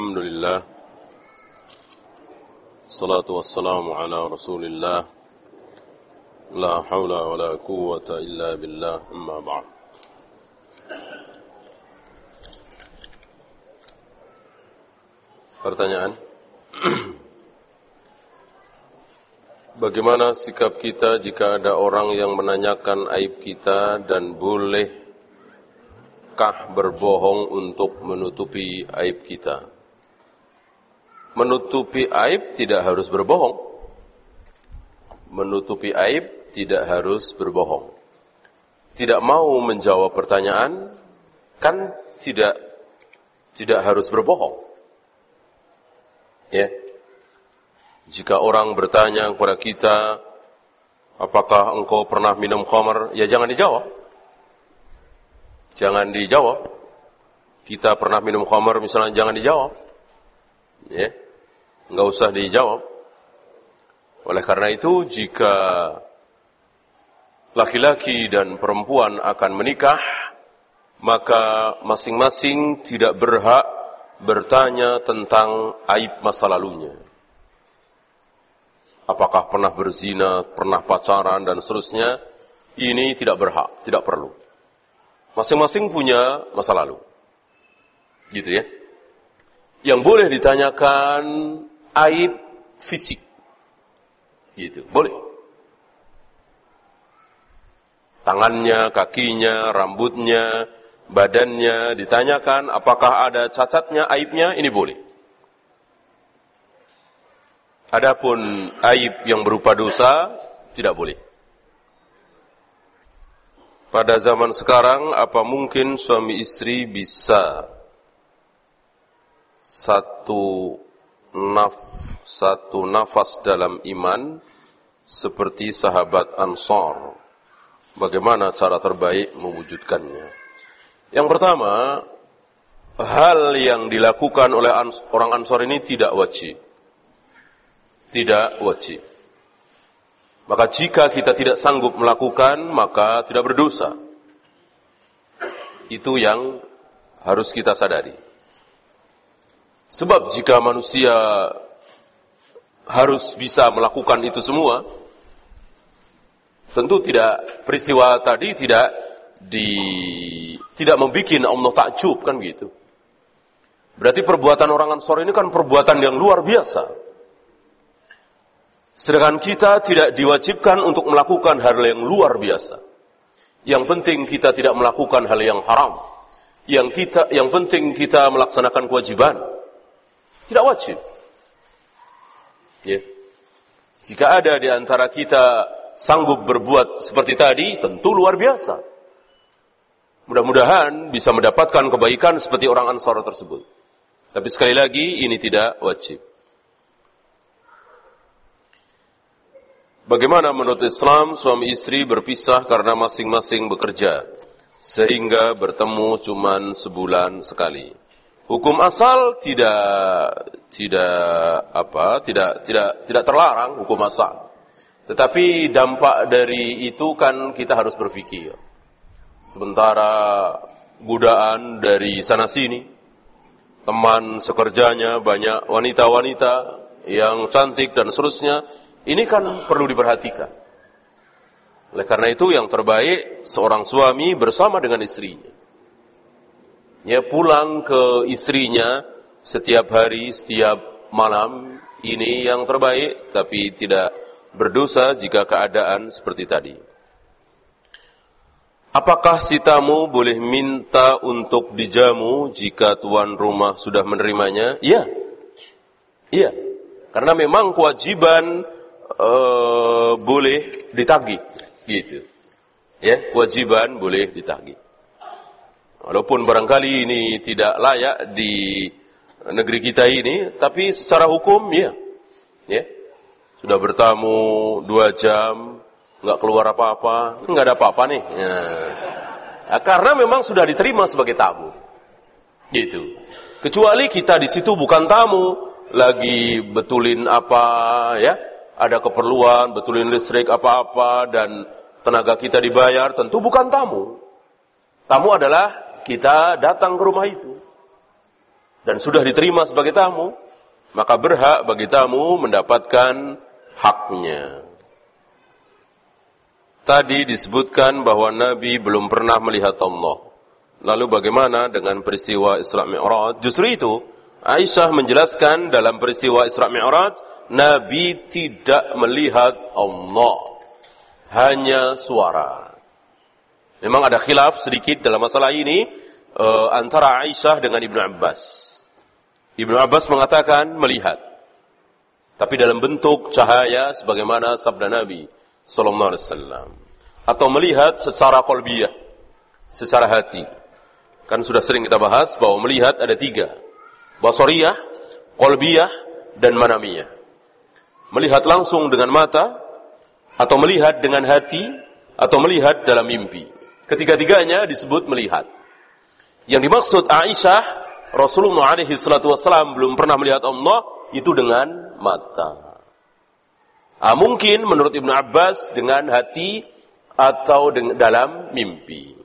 Alhamdulillah. Salatu wassalamu ala Rasulillah. La haula wa la quwwata illa billah. Amma ba'd. Pertanyaan. Bagaimana sikap kita jika ada orang yang menanyakan aib kita dan bolehkah berbohong untuk menutupi aib kita? Menutupi aib tidak harus berbohong. Menutupi aib tidak harus berbohong. Tidak mau menjawab pertanyaan kan tidak harus berbohong. Ya. Jika orang bertanya kepada kita, apakah engkau pernah minum khamar? Ya jangan dijawab. Jangan dijawab. Kita pernah minum khamar misalnya, jangan dijawab. Ya. Enggak usah dijawab. Oleh karena itu, jika laki-laki dan perempuan akan menikah, maka masing-masing tidak berhak bertanya tentang aib masa lalunya. Apakah pernah berzina, pernah pacaran, dan seterusnya. Ini tidak berhak, tidak perlu. Masing-masing punya masa lalu. Gitu ya. Yang boleh ditanyakan aib fisik. Gitu, boleh. Tangannya, kakinya, rambutnya, badannya, ditanyakan apakah ada cacatnya, aibnya, ini boleh. Adapun aib yang berupa dosa, tidak boleh. Pada zaman sekarang, apa mungkin suami istri bisa satu nafas dalam iman seperti sahabat Ansar? Bagaimana cara terbaik mewujudkannya? Yang pertama, hal yang dilakukan oleh orang Ansar ini tidak wajib. Tidak wajib. Maka jika kita tidak sanggup melakukan, maka tidak berdosa. Itu yang harus kita sadari. Sebab jika manusia harus bisa melakukan itu semua, tentu peristiwa tadi tidak membuat Allah takjub, kan gitu. Berarti perbuatan orang Ansar ini kan perbuatan yang luar biasa. Sedangkan kita tidak diwajibkan untuk melakukan hal yang luar biasa. Yang penting kita tidak melakukan hal yang haram. Yang penting kita melaksanakan kewajiban. Tidak wajib. Ya. Jika ada di antara kita sanggup berbuat seperti tadi, tentu luar biasa. Mudah-mudahan bisa mendapatkan kebaikan seperti orang Ansar tersebut. Tapi sekali lagi, ini tidak wajib. Bagaimana menurut Islam suami istri berpisah karena masing-masing bekerja sehingga bertemu cuma sebulan sekali? Hukum asal tidak terlarang hukum asal. Tetapi dampak dari itu kan kita harus berpikir. Sementara godaan dari sana sini, teman sekerjanya banyak wanita-wanita yang cantik dan seterusnya. Ini kan perlu diperhatikan. Oleh karena itu yang terbaik seorang suami bersama dengan istrinya. Ya, pulang ke istrinya setiap hari, setiap malam. Ini yang terbaik, tapi tidak berdosa jika keadaan seperti tadi. Apakah si tamu boleh minta untuk dijamu jika tuan rumah sudah menerimanya? Iya. Iya. Karena memang kewajiban boleh ditagih, gitu. Ya, kewajiban boleh ditagih. Walaupun barangkali ini tidak layak di negeri kita ini, tapi secara hukum ya. Ya. Sudah bertamu 2 jam, enggak keluar apa-apa, enggak ada apa-apa nih. Ya. Nah, karena memang sudah diterima sebagai tamu. Gitu. Kecuali kita di situ bukan tamu, lagi betulin apa ya? Ada keperluan, betulin listrik apa-apa, dan tenaga kita dibayar, tentu bukan tamu. Tamu adalah kita datang ke rumah itu. dan sudah diterima sebagai tamu, maka berhak bagi tamu mendapatkan haknya. Tadi disebutkan bahwa Nabi belum pernah melihat Allah. Lalu bagaimana dengan peristiwa Isra Mi'raj? Justru itu, Aisyah menjelaskan dalam peristiwa Isra Mi'raj, Nabi tidak melihat Allah, hanya suara. Memang ada khilaf sedikit dalam masalah ini antara Aisyah dengan Ibnu Abbas. Ibnu Abbas mengatakan melihat, tapi dalam bentuk cahaya sebagaimana sabda Nabi sallallahu alaihi wasallam, atau melihat secara qalbiyah, secara hati. Kan sudah sering kita bahas bahwa melihat ada 3, basariyah, qalbiyah, dan manamiyah. Melihat langsung dengan mata, atau melihat dengan hati, atau melihat dalam mimpi. Ketiga-tiganya disebut melihat. Yang dimaksud Aisyah, Rasulullah alaihi salatu wassalam belum pernah melihat Allah, itu dengan mata. Mungkin menurut Ibnu Abbas dengan hati atau dalam mimpi.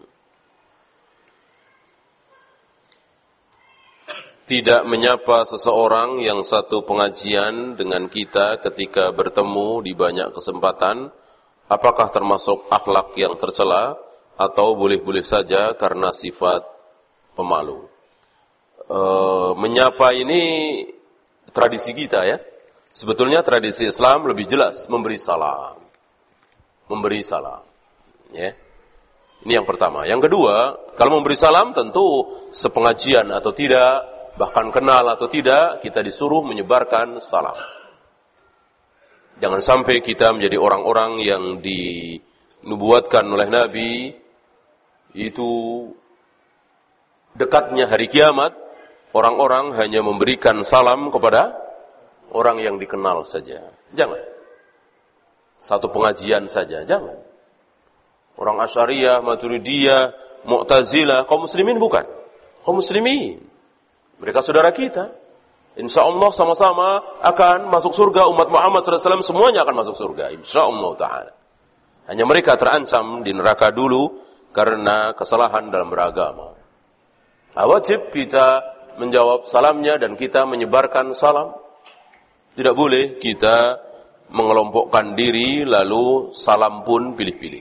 Tidak menyapa seseorang yang satu pengajian dengan kita ketika bertemu di banyak kesempatan, apakah termasuk akhlak yang tercela atau boleh-boleh saja karena sifat pemalu? Menyapa ini tradisi kita ya. Sebetulnya tradisi Islam lebih jelas memberi salam. Memberi salam. Ya. Ini yang pertama. Yang kedua, kalau memberi salam tentu sepengajian atau tidak, bahkan kenal atau tidak, kita disuruh menyebarkan salam. Jangan sampai kita menjadi orang-orang yang dinubuatkan oleh Nabi, itu dekatnya hari kiamat, orang-orang hanya memberikan salam kepada orang yang dikenal saja. Jangan. Satu pengajian saja, jangan. Orang Asy'ariyah, Maturidiyah, Mu'tazilah, kaum muslimin bukan. Kaum muslimin. Mereka saudara kita. InsyaAllah sama-sama akan masuk surga. Umat Muhammad SAW semuanya akan masuk surga. InsyaAllah ta'ala. Hanya mereka terancam di neraka dulu karena kesalahan dalam beragama. Wajib kita menjawab salamnya dan kita menyebarkan salam. Tidak boleh kita mengelompokkan diri lalu salam pun pilih-pilih.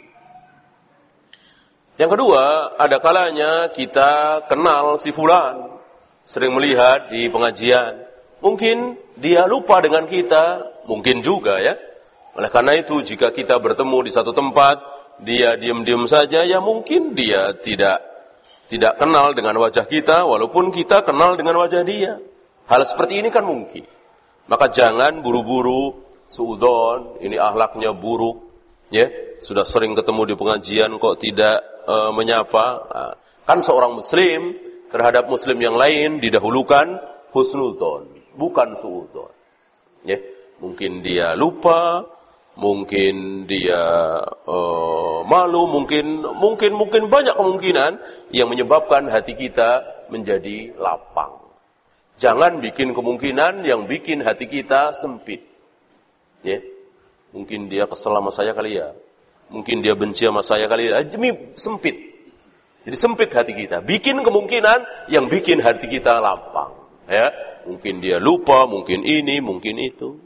Yang kedua, ada kalanya kita kenal si fulan, sering melihat di pengajian. Mungkin dia lupa dengan kita, mungkin juga ya. Oleh karena itu, jika kita bertemu di satu tempat, dia diam-diam saja, ya mungkin dia tidak kenal dengan wajah kita, walaupun kita kenal dengan wajah dia. Hal seperti ini kan mungkin. Maka jangan buru-buru suudzon, ini akhlaknya buruk, ya. Sudah sering ketemu di pengajian kok tidak menyapa. Kan seorang muslim terhadap muslim yang lain didahulukan husnudzon, bukan suudzon. Ya, mungkin dia lupa, mungkin dia malu, mungkin banyak kemungkinan yang menyebabkan hati kita menjadi lapang. Jangan bikin kemungkinan yang bikin hati kita sempit. Ya. Mungkin dia kesel sama saya kali ya. Mungkin dia benci sama saya kali ya. Sempit. Jadi sempit hati kita. Bikin kemungkinan yang bikin hati kita lapang. Ya. Mungkin dia lupa, mungkin ini, mungkin itu.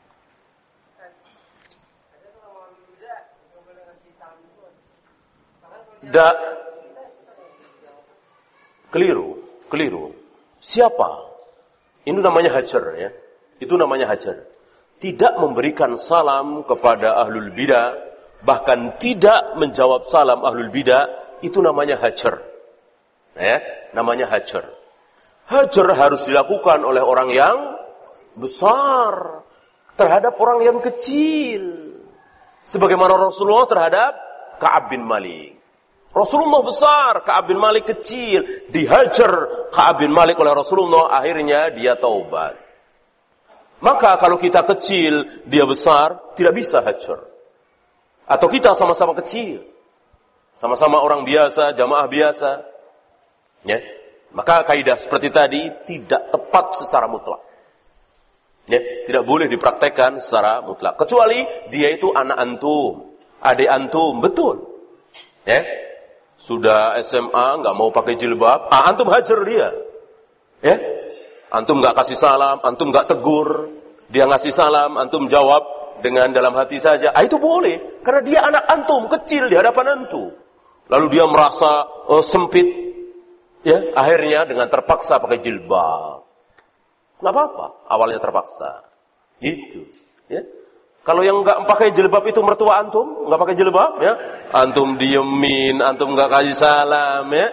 Keliru. Siapa? Ini namanya hajar ya. Itu namanya hajar. Tidak memberikan salam kepada ahlul bidah, bahkan tidak menjawab salam ahlul bidah, itu namanya hajar. Ya, namanya hajar. Hajar harus dilakukan oleh orang yang besar terhadap orang yang kecil. Sebagaimana Rasulullah terhadap Ka'ab bin Malik. Rasulullah besar, Ka'ab bin Malik kecil. Dihajar Ka'ab bin Malik oleh Rasulullah, akhirnya dia taubat. Maka kalau kita kecil, dia besar, tidak bisa hajar. Atau kita sama-sama kecil. Sama-sama orang biasa, jamaah biasa. Ya. Maka kaidah seperti tadi tidak tepat secara mutlak. Ya. Tidak boleh dipraktekkan secara mutlak. Kecuali dia itu anak antum, adik antum, betul. Ya. Sudah SMA, nggak mau pakai jilbab, antum hajar dia. Ya. Antum nggak kasih salam, antum nggak tegur, dia ngasih salam, antum jawab dengan dalam hati saja. Itu boleh, karena dia anak antum, kecil di hadapan antum. Lalu dia merasa sempit, ya, akhirnya dengan terpaksa pakai jilbab. Nggak apa-apa, awalnya terpaksa. Gitu, ya. Kalau yang nggak pakai jilbab itu mertua antum, nggak pakai jilbab, ya, antum diemin, antum nggak kasih salam, ya,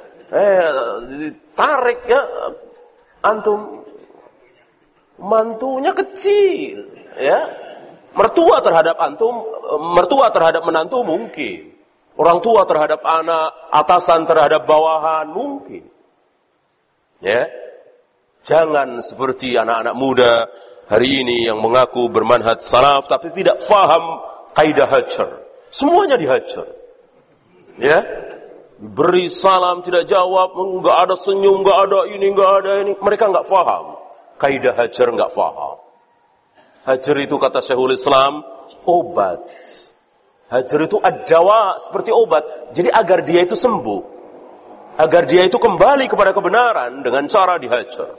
tarik, ya, antum mantunya kecil, ya, mertua terhadap antum, mertua terhadap menantu mungkin, orang tua terhadap anak, atasan terhadap bawahan mungkin, ya, jangan seperti anak-anak muda hari ini yang mengaku bermanhaj salaf tapi tidak faham kaidah hajar. Semuanya dihajar. Ya. Beri salam tidak jawab, enggak ada senyum, enggak ada ini. Mereka enggak faham. Kaidah hajar enggak faham. Hajar itu kata Syekhul Islam obat. Hajar itu ad-dawa, seperti obat. Jadi agar dia itu sembuh, agar dia itu kembali kepada kebenaran dengan cara dihajar.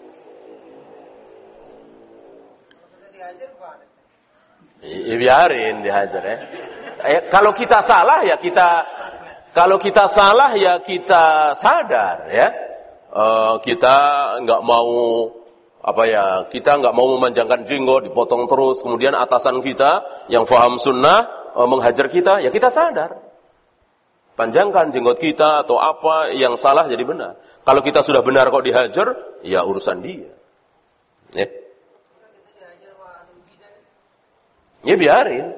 Biarin dihajar, ya. Kalau kita salah ya kita sadar, ya. Kita nggak mau kita nggak mau memanjangkan jenggot, dipotong terus, kemudian atasan kita yang faham sunnah menghajar kita, ya kita sadar. Panjangkan jenggot kita atau apa yang salah jadi benar. Kalau kita sudah benar kok dihajar, ya urusan dia. Ya. Ya biarin.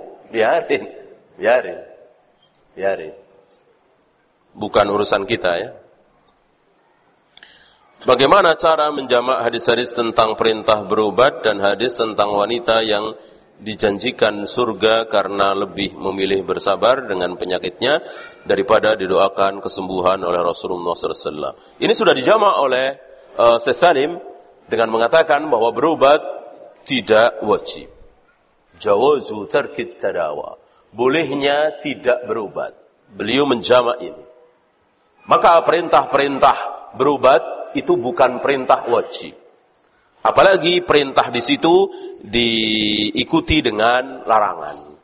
Bukan urusan kita, ya. Bagaimana cara menjamak hadis-hadis tentang perintah berobat dan hadis tentang wanita yang dijanjikan surga karena lebih memilih bersabar dengan penyakitnya daripada didoakan kesembuhan oleh Rasulullah SAW. Ini sudah dijamak oleh Syekh Salim dengan mengatakan bahwa berobat tidak wajib. Jawazu tarkit tadawa. Bolehnya tidak berobat. Beliau menjamak ini. Maka perintah-perintah berobat itu bukan perintah wajib. Apalagi perintah di situ diikuti dengan larangan.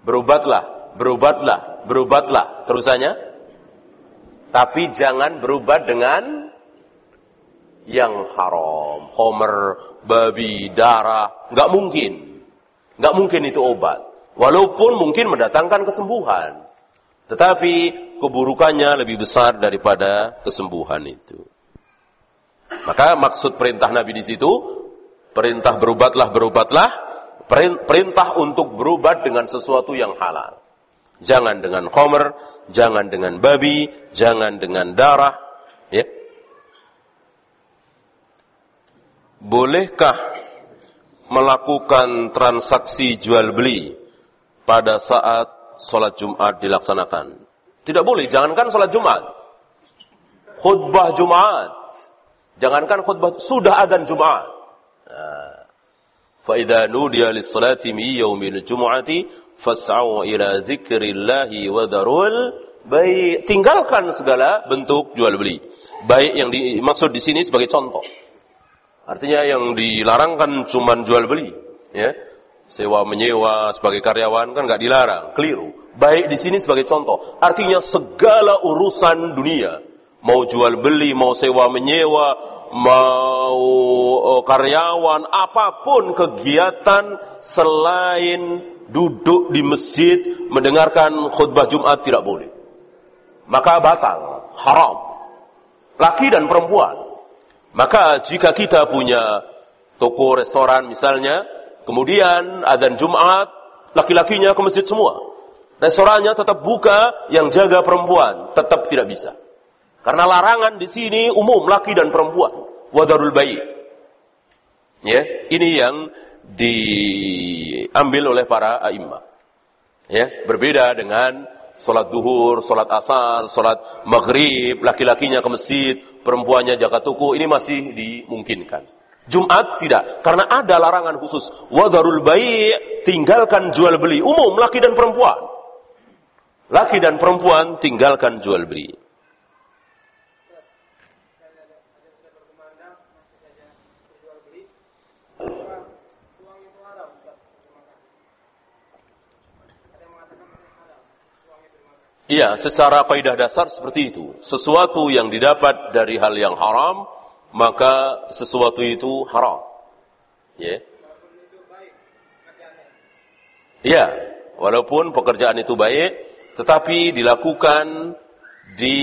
Berobatlah terusannya. Tapi jangan berobat dengan yang haram, homer, babi, darah, enggak mungkin. Enggak mungkin itu obat. Walaupun mungkin mendatangkan kesembuhan. Tetapi keburukannya lebih besar daripada kesembuhan itu. Maka maksud perintah Nabi di situ, perintah berobatlah, perintah untuk berobat dengan sesuatu yang halal. Jangan dengan khamr, jangan dengan babi, jangan dengan darah, ya. Bolehkah melakukan transaksi jual beli pada saat sholat Jumat dilaksanakan? Tidak boleh, jangankan sholat Jumat, khutbah Jumat. Jangankan khutbah, sudah adzan Jumat. Fa idza nudiya lis-salati min yaumil jumu'ati fas'au ila dzikrillahi wa darul bai'. Tinggalkan segala bentuk jual beli. Baik yang dimaksud di sini sebagai contoh. Artinya yang dilarangkan cuma jual beli, ya. Sewa menyewa sebagai karyawan kan enggak dilarang, keliru. Baik di sini sebagai contoh, artinya segala urusan dunia, mau jual beli, mau sewa menyewa, mau karyawan, apapun kegiatan selain duduk di masjid mendengarkan khutbah Jumat tidak boleh. Maka batal, haram. Laki dan perempuan. Maka jika kita punya toko restoran misalnya, kemudian azan Jumat, laki-lakinya ke masjid semua. Restorannya tetap buka, yang jaga perempuan, tetap tidak bisa. Karena larangan di sini umum laki dan perempuan. Wadarul bai'. Ya, ini yang diambil oleh para a'immah. Ya, berbeda dengan salat duhur, salat asar, salat maghrib, laki-lakinya ke masjid, perempuannya jaga toko, ini masih dimungkinkan. Jumat tidak, karena ada larangan khusus. Wadarul bai', tinggalkan jual beli, umum laki dan perempuan. Laki dan perempuan tinggalkan jual beli. Iya, secara kaidah dasar seperti itu. Sesuatu yang didapat dari hal yang haram, maka sesuatu itu haram. Ya. Iya, walaupun pekerjaan itu baik, tetapi dilakukan di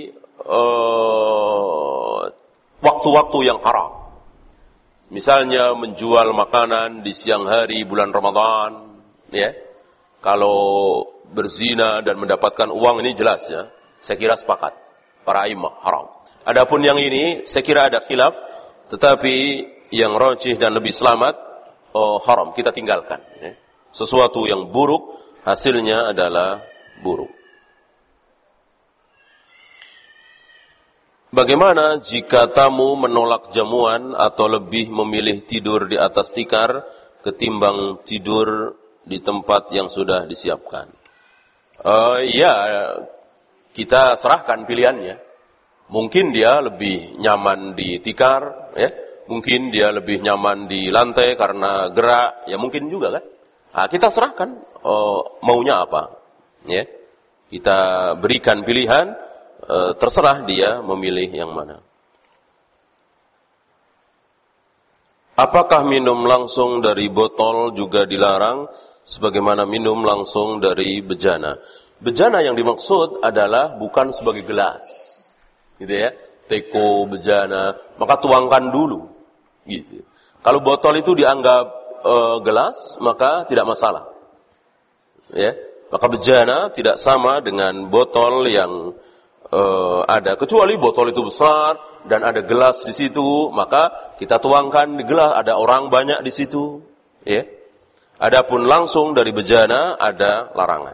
waktu-waktu yang haram. Misalnya menjual makanan di siang hari bulan Ramadan, ya. Kalau berzina dan mendapatkan uang ini jelas ya. Saya kira sepakat. Para imam haram. Adapun yang ini saya kira ada khilaf, tetapi yang rajih dan lebih selamat haram, kita tinggalkan ya. Sesuatu yang buruk hasilnya adalah buruk. Bagaimana jika tamu menolak jamuan atau lebih memilih tidur di atas tikar ketimbang tidur di tempat yang sudah disiapkan? Ya, kita serahkan pilihannya. Mungkin dia lebih nyaman di tikar, ya. Mungkin dia lebih nyaman di lantai karena gerak, ya mungkin juga kan. Nah, kita serahkan maunya apa, ya. Kita berikan pilihan, terserah dia memilih yang mana. Apakah minum langsung dari botol juga dilarang? Sebagaimana minum langsung dari bejana. Bejana yang dimaksud adalah bukan sebagai gelas, gitu ya. Teko, bejana, maka tuangkan dulu, gitu. Kalau botol itu dianggap gelas, maka tidak masalah, ya. Maka bejana tidak sama dengan botol yang ada, kecuali botol itu besar dan ada gelas di situ, maka kita tuangkan di gelas. Ada orang banyak di situ, ya. Adapun langsung dari bejana ada larangan.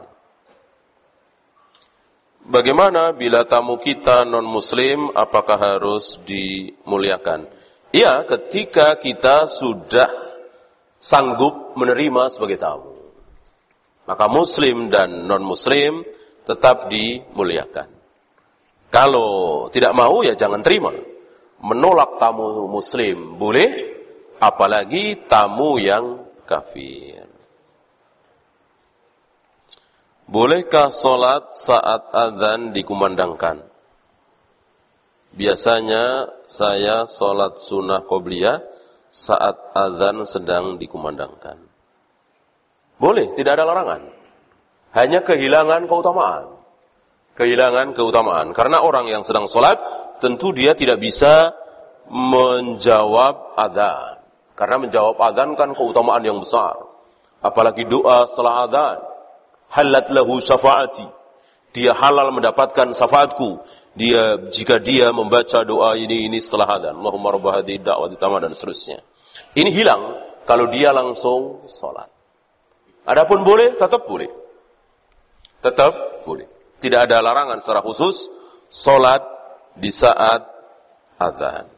Bagaimana bila tamu kita non-muslim, apakah harus dimuliakan? Iya, ketika kita sudah sanggup menerima sebagai tamu, maka muslim dan non-muslim tetap dimuliakan. Kalau tidak mau, ya jangan terima. Menolak tamu muslim boleh, apalagi tamu yang kafir. Bolehkah sholat saat azan dikumandangkan? Biasanya saya sholat sunnah qobliyah saat azan sedang dikumandangkan. Boleh, tidak ada larangan. Hanya kehilangan keutamaan. Kehilangan keutamaan. Karena orang yang sedang sholat, tentu dia tidak bisa menjawab azan. Karena menjawab azan kan keutamaan yang besar. Apalagi doa setelah azan. Halat lahu syafaati. Dia halal mendapatkan syafaatku. Jika dia membaca doa ini setelah azan. Allahumma rabb hadhihi da'wati tammah dan seterusnya. Ini hilang kalau dia langsung sholat. Adapun boleh, tetap boleh. Tetap boleh. Tidak ada larangan secara khusus sholat di saat azan.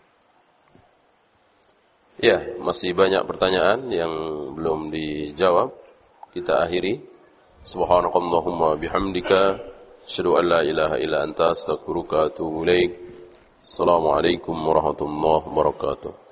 Ya, masih banyak pertanyaan yang belum dijawab. Kita akhiri. Subhanakallahumma bihamdika asyhadu an la ilaha illa anta astaghfiruka wa atubu ilaik. Assalamualaikum warahmatullahi wabarakatuh.